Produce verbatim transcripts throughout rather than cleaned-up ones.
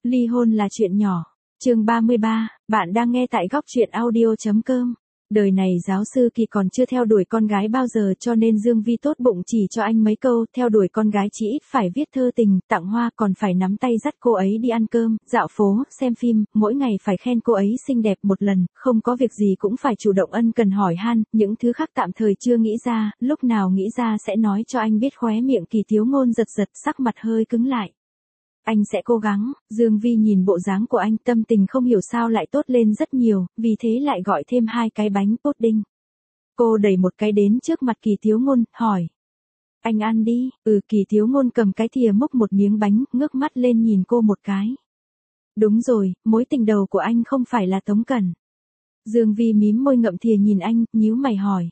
Ly hôn là chuyện nhỏ. Chương ba mươi ba, bạn đang nghe tại góc truyện audio chấm com. Đời này giáo sư Kỳ còn chưa theo đuổi con gái bao giờ, cho nên Dương Vi tốt bụng chỉ cho anh mấy câu, theo đuổi con gái chỉ ít phải viết thơ tình, tặng hoa, còn phải nắm tay dắt cô ấy đi ăn cơm, dạo phố, xem phim, mỗi ngày phải khen cô ấy xinh đẹp một lần, không có việc gì cũng phải chủ động ân cần hỏi han, những thứ khác tạm thời chưa nghĩ ra, lúc nào nghĩ ra sẽ nói cho anh biết. Khóe miệng Kỳ Thiếu Ngôn giật giật, sắc mặt hơi cứng lại. Anh sẽ cố gắng. Dương Vi nhìn bộ dáng của anh, tâm tình không hiểu sao lại tốt lên rất nhiều, vì thế lại gọi thêm hai cái bánh pudding. Cô đẩy một cái đến trước mặt Kỳ Thiếu Ngôn, hỏi. Anh ăn đi. Ừ. Kỳ Thiếu Ngôn cầm cái thìa múc một miếng bánh, ngước mắt lên nhìn cô một cái. Đúng rồi, mối tình đầu của anh không phải là Tống Cẩn. Dương Vi mím môi ngậm thìa nhìn anh, nhíu mày hỏi.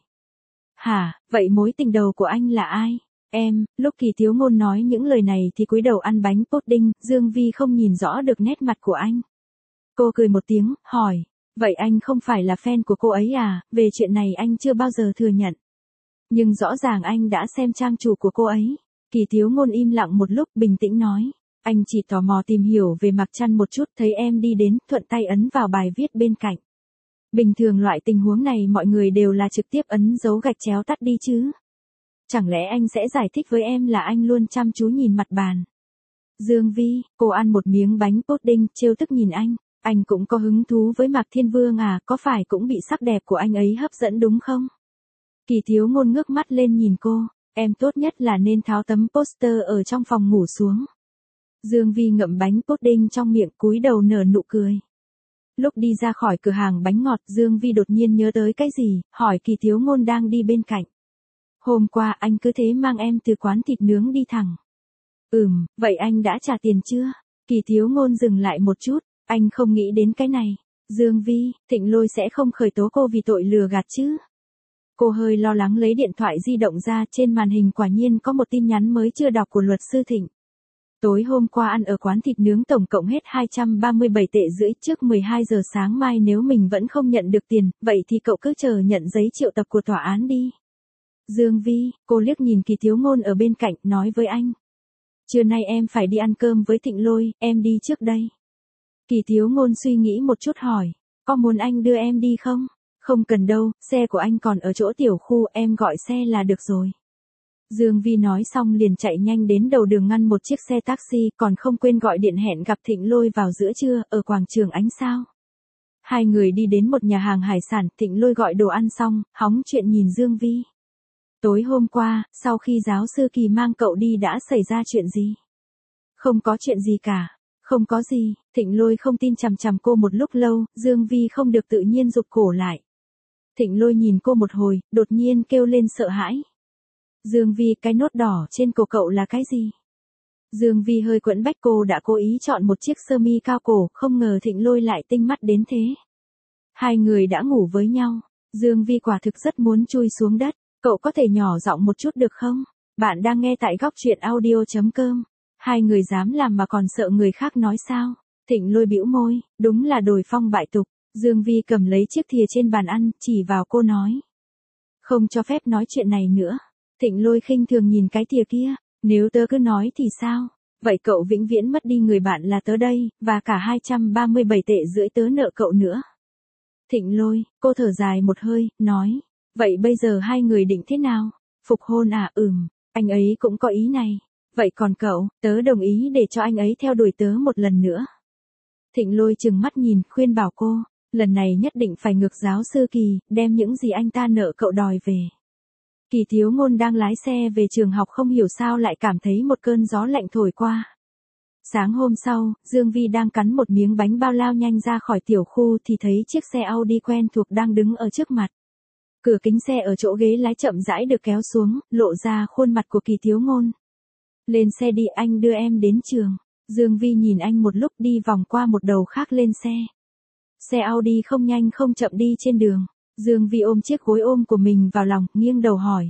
Hả, vậy mối tình đầu của anh là ai? Em. Lúc Kỳ Thiếu Ngôn nói những lời này thì cúi đầu ăn bánh pudding, Dương Vi không nhìn rõ được nét mặt của anh. Cô cười một tiếng, hỏi, vậy anh không phải là fan của cô ấy à? Về chuyện này anh chưa bao giờ thừa nhận. Nhưng rõ ràng anh đã xem trang chủ của cô ấy. Kỳ Thiếu Ngôn im lặng một lúc, bình tĩnh nói, anh chỉ tò mò tìm hiểu về Mạc Trăn một chút, thấy em đi đến, thuận tay ấn vào bài viết bên cạnh. Bình thường loại tình huống này mọi người đều là trực tiếp ấn dấu gạch chéo tắt đi chứ. Chẳng lẽ anh sẽ giải thích với em là anh luôn chăm chú nhìn mặt bàn? Dương Vi, cô ăn một miếng bánh pudding, trêu tức nhìn anh. Anh cũng có hứng thú với Mạc Thiên Vương à, có phải cũng bị sắc đẹp của anh ấy hấp dẫn đúng không? Kỳ Thiếu Ngôn ngước mắt lên nhìn cô, em tốt nhất là nên tháo tấm poster ở trong phòng ngủ xuống. Dương Vi ngậm bánh pudding trong miệng, cúi đầu nở nụ cười. Lúc đi ra khỏi cửa hàng bánh ngọt, Dương Vi đột nhiên nhớ tới cái gì, hỏi Kỳ Thiếu Ngôn đang đi bên cạnh. Hôm qua anh cứ thế mang em từ quán thịt nướng đi thẳng. Ừm, vậy anh đã trả tiền chưa? Kỳ Thiếu Ngôn dừng lại một chút, anh không nghĩ đến cái này. Dương Vi, Thịnh Lôi sẽ không khởi tố cô vì tội lừa gạt chứ? Cô hơi lo lắng lấy điện thoại di động ra, trên màn hình quả nhiên có một tin nhắn mới chưa đọc của luật sư Thịnh. Tối hôm qua ăn ở quán thịt nướng tổng cộng hết hai trăm ba mươi bảy tệ rưỡi, trước mười hai giờ sáng mai nếu mình vẫn không nhận được tiền, vậy thì cậu cứ chờ nhận giấy triệu tập của tòa án đi. Dương Vi, cô liếc nhìn Kỳ Thiếu Ngôn ở bên cạnh, nói với anh. Trưa nay em phải đi ăn cơm với Thịnh Lôi, em đi trước đây. Kỳ Thiếu Ngôn suy nghĩ một chút hỏi, có muốn anh đưa em đi không? Không cần đâu, xe của anh còn ở chỗ tiểu khu, em gọi xe là được rồi. Dương Vi nói xong liền chạy nhanh đến đầu đường ngăn một chiếc xe taxi, còn không quên gọi điện hẹn gặp Thịnh Lôi vào giữa trưa, ở quảng trường Ánh Sao. Hai người đi đến một nhà hàng hải sản, Thịnh Lôi gọi đồ ăn xong, hóng chuyện nhìn Dương Vi. Tối hôm qua, sau khi giáo sư Kỳ mang cậu đi đã xảy ra chuyện gì? Không có chuyện gì cả. Không có gì. Thịnh Lôi không tin, chằm chằm cô một lúc lâu, Dương Vi không được tự nhiên rụt cổ lại. Thịnh Lôi nhìn cô một hồi, đột nhiên kêu lên sợ hãi. Dương Vi, cái nốt đỏ trên cổ cậu là cái gì? Dương Vi hơi quẫn bách, cô đã cố ý chọn một chiếc sơ mi cao cổ, không ngờ Thịnh Lôi lại tinh mắt đến thế. Hai người đã ngủ với nhau. Dương Vi quả thực rất muốn chui xuống đất. Cậu có thể nhỏ giọng một chút được không? Bạn đang nghe tại góc truyện audio chấm com. Hai người dám làm mà còn sợ người khác nói sao? Thịnh Lôi bĩu môi, đúng là đồi phong bại tục. Dương Vi cầm lấy chiếc thìa trên bàn ăn, chỉ vào cô nói. Không cho phép nói chuyện này nữa. Thịnh Lôi khinh thường nhìn cái thìa kia, nếu tớ cứ nói thì sao? Vậy cậu vĩnh viễn mất đi người bạn là tớ đây, và cả hai trăm ba mươi bảy tệ rưỡi tớ nợ cậu nữa. Thịnh Lôi, cô thở dài một hơi, nói. Vậy bây giờ hai người định thế nào? Phục hôn à? Ừm, anh ấy cũng có ý này. Vậy còn cậu? Tớ đồng ý để cho anh ấy theo đuổi tớ một lần nữa. Thịnh Lôi trừng mắt nhìn, khuyên bảo cô, lần này nhất định phải ngược giáo sư Kỳ, đem những gì anh ta nợ cậu đòi về. Kỳ Thiếu Ngôn đang lái xe về trường học, không hiểu sao lại cảm thấy một cơn gió lạnh thổi qua. Sáng hôm sau, Dương Vi đang cắn một miếng bánh bao lao nhanh ra khỏi tiểu khu thì thấy chiếc xe Audi quen thuộc đang đứng ở trước mặt. Cửa kính xe ở chỗ ghế lái chậm rãi được kéo xuống, lộ ra khuôn mặt của Kỳ Thiếu Ngôn. Lên xe đi, anh đưa em đến trường. Dương Vi nhìn anh một lúc, đi vòng qua một đầu khác lên xe. Xe Audi không nhanh không chậm đi trên đường. Dương Vi ôm chiếc gối ôm của mình vào lòng, nghiêng đầu hỏi.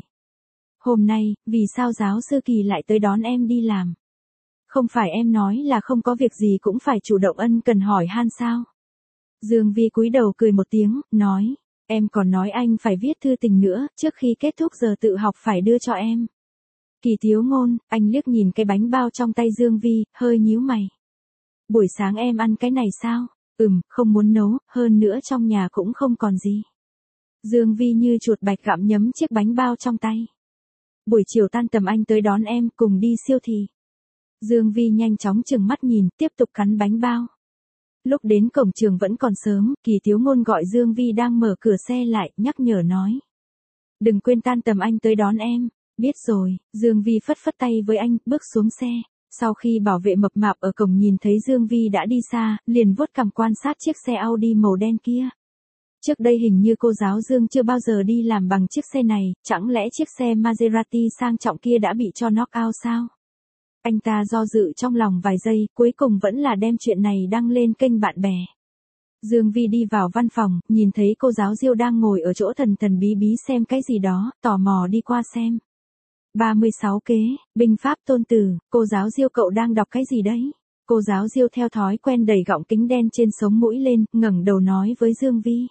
Hôm nay, vì sao giáo sư Kỳ lại tới đón em đi làm? Không phải em nói là không có việc gì cũng phải chủ động ân cần hỏi han sao? Dương Vi cúi đầu cười một tiếng, nói. Em còn nói anh phải viết thư tình nữa, trước khi kết thúc giờ tự học phải đưa cho em. Kỳ Thiếu Ngôn, anh liếc nhìn cái bánh bao trong tay Dương Vi, hơi nhíu mày. Buổi sáng em ăn cái này sao? Ừm, không muốn nấu, hơn nữa trong nhà cũng không còn gì. Dương Vi như chuột bạch gặm nhấm chiếc bánh bao trong tay. Buổi chiều tan tầm anh tới đón em, cùng đi siêu thị. Dương Vi nhanh chóng trừng mắt nhìn, tiếp tục cắn bánh bao. Lúc đến cổng trường vẫn còn sớm, Kỳ Thiếu Ngôn gọi Dương Vi đang mở cửa xe lại, nhắc nhở nói. Đừng quên tan tầm anh tới đón em. Biết rồi, Dương Vi phất phất tay với anh, bước xuống xe. Sau khi bảo vệ mập mạp ở cổng nhìn thấy Dương Vi đã đi xa, liền vuốt cằm quan sát chiếc xe Audi màu đen kia. Trước đây hình như cô giáo Dương chưa bao giờ đi làm bằng chiếc xe này, chẳng lẽ chiếc xe Maserati sang trọng kia đã bị cho knock out sao? Anh ta do dự trong lòng vài giây, cuối cùng vẫn là đem chuyện này đăng lên kênh bạn bè. Dương Vi đi vào văn phòng, nhìn thấy cô giáo Diêu đang ngồi ở chỗ thần thần bí bí xem cái gì đó, tò mò đi qua xem. ba mươi sáu kế, binh pháp tôn tử, cô giáo Diêu cậu đang đọc cái gì đấy? Cô giáo Diêu theo thói quen đẩy gọng kính đen trên sống mũi lên, ngẩng đầu nói với Dương Vi.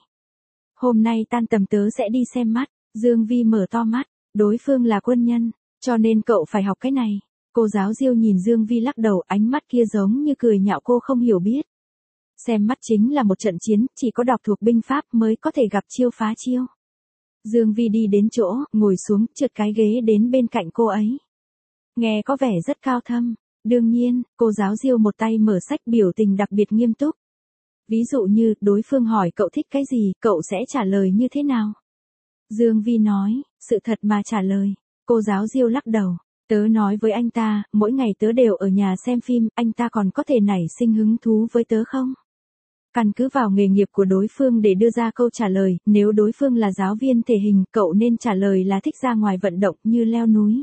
Hôm nay tan tầm tớ sẽ đi xem mắt. Dương Vi mở to mắt, đối phương là quân nhân, cho nên cậu phải học cái này. Cô giáo Diêu nhìn Dương Vi lắc đầu, ánh mắt kia giống như cười nhạo cô không hiểu biết. Xem mắt chính là một trận chiến, chỉ có đọc thuộc binh pháp mới có thể gặp chiêu phá chiêu. Dương Vi đi đến chỗ, ngồi xuống, trượt cái ghế đến bên cạnh cô ấy. Nghe có vẻ rất cao thâm. Đương nhiên, cô giáo Diêu một tay mở sách, biểu tình đặc biệt nghiêm túc. Ví dụ như, đối phương hỏi cậu thích cái gì, cậu sẽ trả lời như thế nào? Dương Vi nói, sự thật mà trả lời. Cô giáo Diêu lắc đầu. Tớ nói với anh ta, mỗi ngày tớ đều ở nhà xem phim, anh ta còn có thể nảy sinh hứng thú với tớ không? Căn cứ vào nghề nghiệp của đối phương để đưa ra câu trả lời, nếu đối phương là giáo viên thể hình, cậu nên trả lời là thích ra ngoài vận động như leo núi.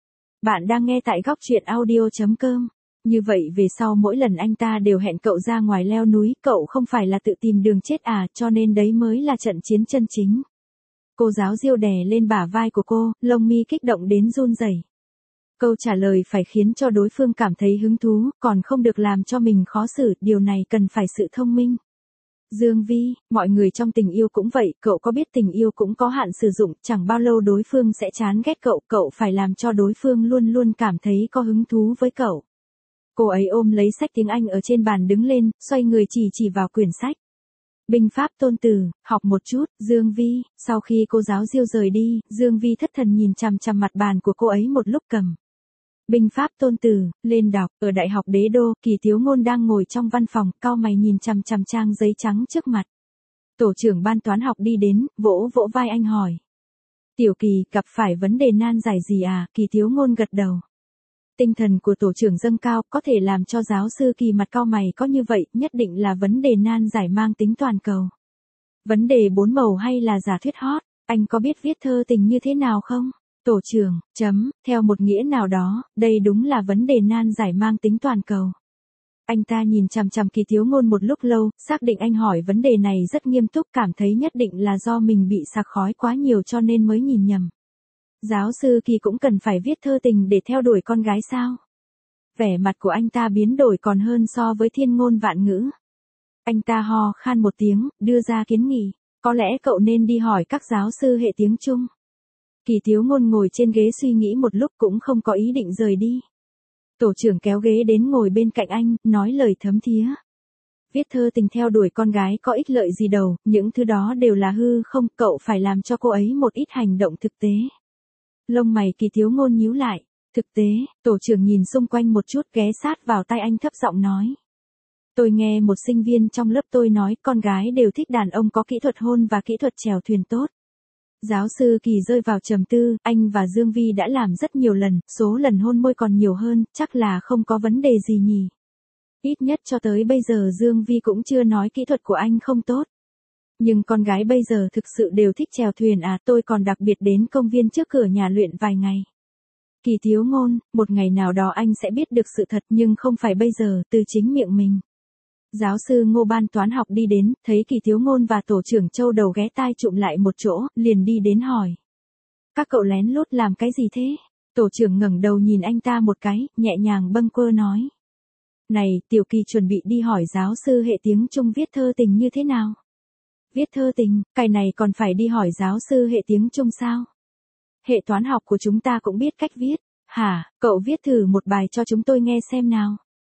Bạn đang nghe tại góc truyện audio chấm com. Như vậy về sau mỗi lần anh ta đều hẹn cậu ra ngoài leo núi, cậu không phải là tự tìm đường chết à, cho nên đấy mới là trận chiến chân chính. Cô giáo Diêu đè lên bả vai của cô, lông mi kích động đến run rẩy. Câu trả lời phải khiến cho đối phương cảm thấy hứng thú, còn không được làm cho mình khó xử, điều này cần phải sự thông minh. Dương Vi, mọi người trong tình yêu cũng vậy, cậu có biết tình yêu cũng có hạn sử dụng, chẳng bao lâu đối phương sẽ chán ghét cậu, cậu phải làm cho đối phương luôn luôn cảm thấy có hứng thú với cậu. Cô ấy ôm lấy sách tiếng Anh ở trên bàn đứng lên, xoay người chỉ chỉ vào quyển sách. Binh pháp tôn tử, học một chút, Dương Vi. Sau khi cô giáo Diêu rời đi, Dương Vi thất thần nhìn chằm chằm mặt bàn của cô ấy một lúc cầm. Binh pháp tôn tử, lên đọc. Ở Đại học Đế Đô, Kỳ Thiếu Ngôn đang ngồi trong văn phòng, cau mày nhìn chằm chằm trang giấy trắng trước mặt. Tổ trưởng ban toán học đi đến, vỗ vỗ vai anh hỏi. Tiểu Kỳ, gặp phải vấn đề nan giải gì à? Kỳ Thiếu Ngôn gật đầu. Tinh thần của tổ trưởng dâng cao, có thể làm cho giáo sư Kỳ mặt cau mày có như vậy, nhất định là vấn đề nan giải mang tính toàn cầu. Vấn đề bốn màu hay là giả thuyết hot, anh có biết viết thơ tình như thế nào không? Tổ trưởng, chấm, theo một nghĩa nào đó, đây đúng là vấn đề nan giải mang tính toàn cầu. Anh ta nhìn chằm chằm Kỳ Thiếu Ngôn một lúc lâu, xác định anh hỏi vấn đề này rất nghiêm túc, cảm thấy nhất định là do mình bị sặc khói quá nhiều cho nên mới nhìn nhầm. Giáo sư Kỳ cũng cần phải viết thơ tình để theo đuổi con gái sao? Vẻ mặt của anh ta biến đổi còn hơn so với thiên ngôn vạn ngữ. Anh ta ho khan một tiếng, đưa ra kiến nghị, có lẽ cậu nên đi hỏi các giáo sư hệ tiếng Trung. Kỳ Thiếu Ngôn ngồi trên ghế suy nghĩ một lúc cũng không có ý định rời đi. Tổ trưởng kéo ghế đến ngồi bên cạnh anh, nói lời thấm thía. Viết thơ tình theo đuổi con gái có ích lợi gì đâu, những thứ đó đều là hư không, cậu phải làm cho cô ấy một ít hành động thực tế. Lông mày Kỳ Thiếu Ngôn nhíu lại. Thực tế, tổ trưởng nhìn xung quanh một chút, ghé sát vào tai anh thấp giọng nói. Tôi nghe một sinh viên trong lớp tôi nói con gái đều thích đàn ông có kỹ thuật hôn và kỹ thuật chèo thuyền tốt. Giáo sư Kỳ rơi vào trầm tư, anh và Dương Vi đã làm rất nhiều lần, số lần hôn môi còn nhiều hơn, chắc là không có vấn đề gì nhỉ. Ít nhất cho tới bây giờ Dương Vi cũng chưa nói kỹ thuật của anh không tốt. Nhưng con gái bây giờ thực sự đều thích chèo thuyền à, tôi còn đặc biệt đến công viên trước cửa nhà luyện vài ngày. Kỳ Thiếu Ngôn, một ngày nào đó anh sẽ biết được sự thật nhưng không phải bây giờ, từ chính miệng mình. Giáo sư Ngô ban toán học đi đến, thấy Kỳ Thiếu Ngôn và tổ trưởng Châu đầu ghé tai chụm lại một chỗ, liền đi đến hỏi. Các cậu lén lút làm cái gì thế? Tổ trưởng ngẩng đầu nhìn anh ta một cái, nhẹ nhàng bâng quơ nói. Này, Tiểu Kỳ chuẩn bị đi hỏi giáo sư hệ tiếng Trung viết thơ tình như thế nào? Viết thơ tình, cái này còn phải đi hỏi giáo sư hệ tiếng Trung sao? Hệ toán học của chúng ta cũng biết cách viết. Hả, cậu viết thử một bài cho chúng tôi nghe xem nào.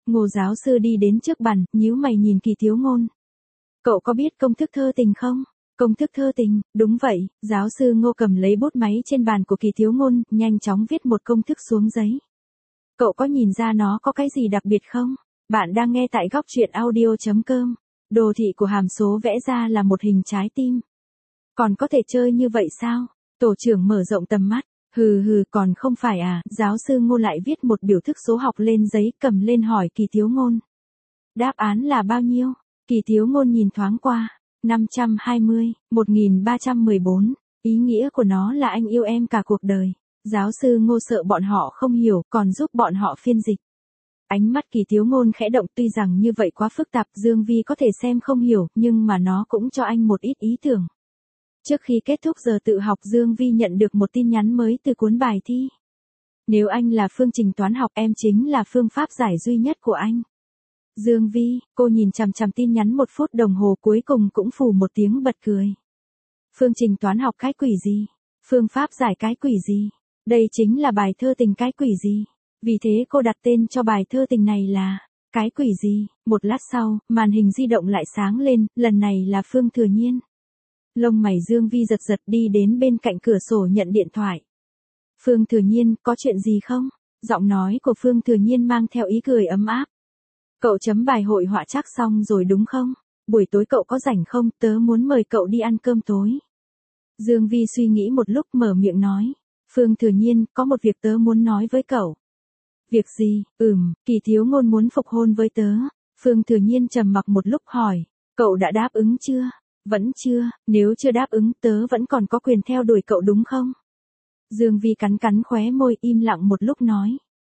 Ngô giáo sư đi đến trước bàn, nhíu mày nhìn Kỳ Thiếu Ngôn. Cậu có biết công thức thơ tình không? Công thức thơ tình, đúng vậy, giáo sư Ngô cầm lấy bút máy trên bàn của Kỳ Thiếu Ngôn, nhanh chóng viết một công thức xuống giấy. Cậu có nhìn ra nó có cái gì đặc biệt không? Bạn đang nghe tại góc truyện audio chấm com. Đồ thị của hàm số vẽ ra là một hình trái tim. Còn có thể chơi như vậy sao? Tổ trưởng mở rộng tầm mắt. Hừ hừ, còn không phải à? Giáo sư Ngô lại viết một biểu thức số học lên giấy, cầm lên hỏi Kỳ Thiếu Ngôn. Đáp án là bao nhiêu? Kỳ Thiếu Ngôn nhìn thoáng qua. năm trăm hai mươi, một nghìn ba trăm mười bốn. Ý nghĩa của nó là anh yêu em cả cuộc đời. Giáo sư Ngô sợ bọn họ không hiểu, còn giúp bọn họ phiên dịch. Ánh mắt Kỳ Thiếu Ngôn khẽ động, tuy rằng như vậy quá phức tạp, Dương Vi có thể xem không hiểu, nhưng mà nó cũng cho anh một ít ý tưởng. Trước khi kết thúc giờ tự học, Dương Vi nhận được một tin nhắn mới từ cuốn bài thi. Nếu anh là phương trình toán học, em chính là phương pháp giải duy nhất của anh. Dương Vi, cô nhìn chằm chằm tin nhắn một phút đồng hồ, cuối cùng cũng phù một tiếng bật cười. Phương trình toán học cái quỷ gì? Phương pháp giải cái quỷ gì? Đây chính là bài thơ tình cái quỷ gì? Vì thế cô đặt tên cho bài thơ tình này là cái quỷ gì? Một lát sau, màn hình di động lại sáng lên, lần này là Phương Thừa Nhiên. Lông mày Dương Vi giật giật, đi đến bên cạnh cửa sổ nhận điện thoại. Phương Thừa Nhiên, có chuyện gì không? Giọng nói của Phương Thừa Nhiên mang theo ý cười ấm áp. Cậu chấm bài hội họa chắc xong rồi đúng không? Buổi tối cậu có rảnh không? Tớ muốn mời cậu đi ăn cơm tối. Dương Vi suy nghĩ một lúc, mở miệng nói. Phương Thừa Nhiên, có một việc tớ muốn nói với cậu. Việc gì? Ừm, Kỳ Thiếu Ngôn muốn phục hôn với tớ. Phương Thừa Nhiên trầm mặc một lúc hỏi. Cậu đã đáp ứng chưa? Vẫn chưa, nếu chưa đáp ứng tớ vẫn còn có quyền theo đuổi cậu đúng không? Dương Vi cắn cắn khóe môi, im lặng một lúc nói.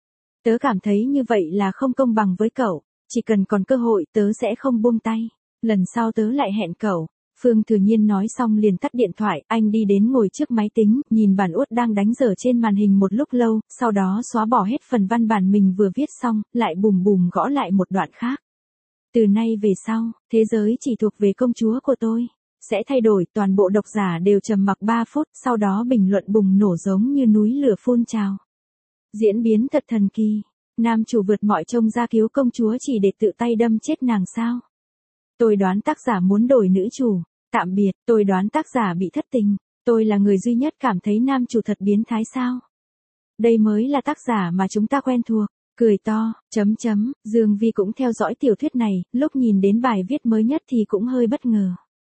Tớ cảm thấy như vậy là không công bằng với cậu, chỉ cần còn cơ hội tớ sẽ không buông tay, lần sau tớ lại hẹn cậu. Phương Thừa Nhiên nói xong liền tắt điện thoại, anh đi đến ngồi trước máy tính, nhìn bản uất đang đánh dở trên màn hình một lúc lâu, sau đó xóa bỏ hết phần văn bản mình vừa viết xong, lại bùm bùm gõ lại một đoạn khác. Từ nay về sau, thế giới chỉ thuộc về công chúa của tôi. Sẽ thay đổi, toàn bộ độc giả đều trầm mặc ba phút, sau đó bình luận bùng nổ giống như núi lửa phun trào. Diễn biến thật thần kỳ. Nam chủ vượt mọi trông ra cứu công chúa chỉ để tự tay đâm chết nàng sao? Tôi đoán tác giả muốn đổi nữ chủ. Tạm biệt, tôi đoán tác giả bị thất tình. Tôi là người duy nhất cảm thấy nam chủ thật biến thái sao? Đây mới là tác giả mà chúng ta quen thuộc. Cười to, chấm chấm, Dương Vi cũng theo dõi tiểu thuyết này, lúc nhìn đến bài viết mới nhất thì cũng hơi bất ngờ.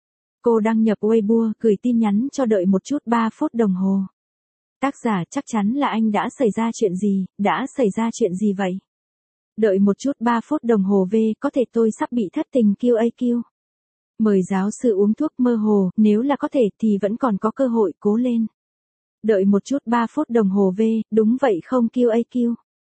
Cô đăng nhập Weibo, gửi tin nhắn cho đợi một chút ba phút đồng hồ. Tác giả, chắc chắn là anh đã xảy ra chuyện gì, đã xảy ra chuyện gì vậy? Đợi một chút ba phút đồng hồ về, có thể tôi sắp bị thất tình quy a quy. Mời giáo sư uống thuốc, mơ hồ, nếu là có thể thì vẫn còn có cơ hội, cố lên. Đợi một chút ba phút đồng hồ về, đúng vậy không quy a quy.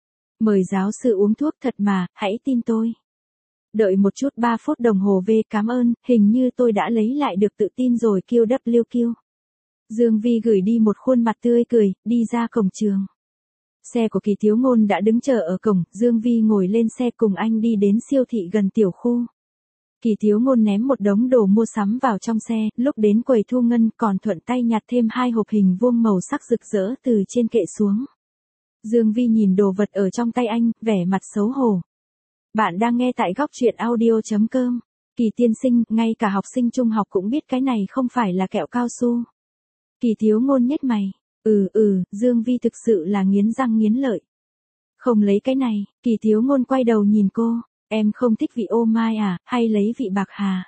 Mời giáo sư uống thuốc, thật mà, hãy tin tôi. Đợi một chút ba phút đồng hồ về, cảm ơn, hình như tôi đã lấy lại được tự tin rồi quy vê kép quy. Dương Vi gửi đi một khuôn mặt tươi cười, đi ra cổng trường. Xe của Kỳ Thiếu Ngôn đã đứng chờ ở cổng, Dương Vi ngồi lên xe cùng anh đi đến siêu thị gần tiểu khu. Kỳ Thiếu Ngôn ném một đống đồ mua sắm vào trong xe, lúc đến quầy thu ngân còn thuận tay nhặt thêm hai hộp hình vuông màu sắc rực rỡ từ trên kệ xuống. Dương Vi nhìn đồ vật ở trong tay anh, vẻ mặt xấu hổ. Bạn đang nghe tại góc truyện audio chấm com. Kỳ tiên sinh, ngay cả học sinh trung học cũng biết cái này không phải là kẹo cao su. Kỳ Thiếu Ngôn nhếch mày. Ừ ừ, Dương Vi thực sự là nghiến răng nghiến lợi. Không lấy cái này, Kỳ Thiếu Ngôn quay đầu nhìn cô. Em không thích vị ô mai à, hay lấy vị bạc hà?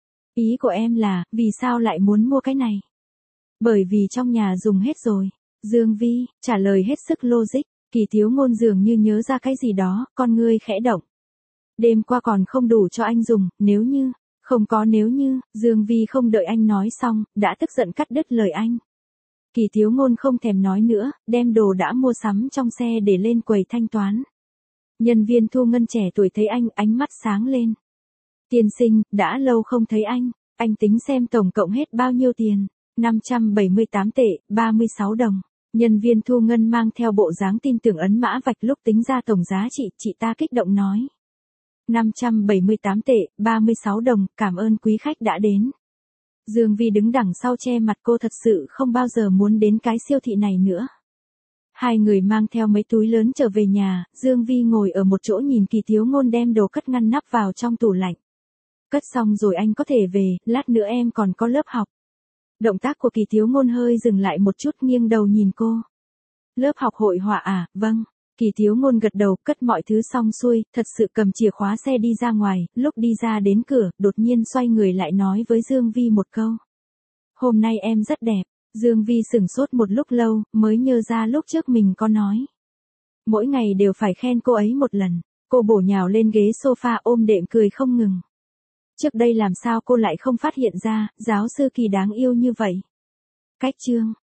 Ý của em là, vì sao lại muốn mua cái này? Bởi vì trong nhà dùng hết rồi. Dương Vi, trả lời hết sức logic. Kỳ Thiếu Ngôn dường như nhớ ra cái gì đó, con ngươi khẽ động. Đêm qua còn không đủ cho anh dùng, nếu như, không có nếu như, Dương Vi không đợi anh nói xong, đã tức giận cắt đứt lời anh. Kỳ Thiếu Ngôn không thèm nói nữa, đem đồ đã mua sắm trong xe để lên quầy thanh toán. Nhân viên thu ngân trẻ tuổi thấy anh, ánh mắt sáng lên. Tiên sinh, đã lâu không thấy anh, anh tính xem tổng cộng hết bao nhiêu tiền. năm trăm bảy mươi tám tệ, ba mươi sáu đồng. Nhân viên thu ngân mang theo bộ dáng tin tưởng ấn mã vạch lúc tính ra tổng giá trị, chị ta kích động nói. năm trăm bảy mươi tám tệ, ba mươi sáu đồng, cảm ơn quý khách đã đến. Dương Vi đứng đằng sau che mặt, cô thật sự không bao giờ muốn đến cái siêu thị này nữa. Hai người mang theo mấy túi lớn trở về nhà, Dương Vi ngồi ở một chỗ nhìn Kỳ Thiếu Ngôn đem đồ cất ngăn nắp vào trong tủ lạnh. Cất xong rồi anh có thể về, lát nữa em còn có lớp học. Động tác của Kỳ Thiếu Ngôn hơi dừng lại một chút, nghiêng đầu nhìn cô. Lớp học hội họa à, vâng. Kỳ Thiếu Ngôn gật đầu, cất mọi thứ xong xuôi, thật sự cầm chìa khóa xe đi ra ngoài, lúc đi ra đến cửa, đột nhiên xoay người lại nói với Dương Vi một câu. Hôm nay em rất đẹp. Dương Vi sửng sốt một lúc lâu, mới nhớ ra lúc trước mình có nói. Mỗi ngày đều phải khen cô ấy một lần. Cô bổ nhào lên ghế sofa ôm đệm cười không ngừng. Trước đây làm sao cô lại không phát hiện ra, giáo sư Kỳ đáng yêu như vậy. Cách chương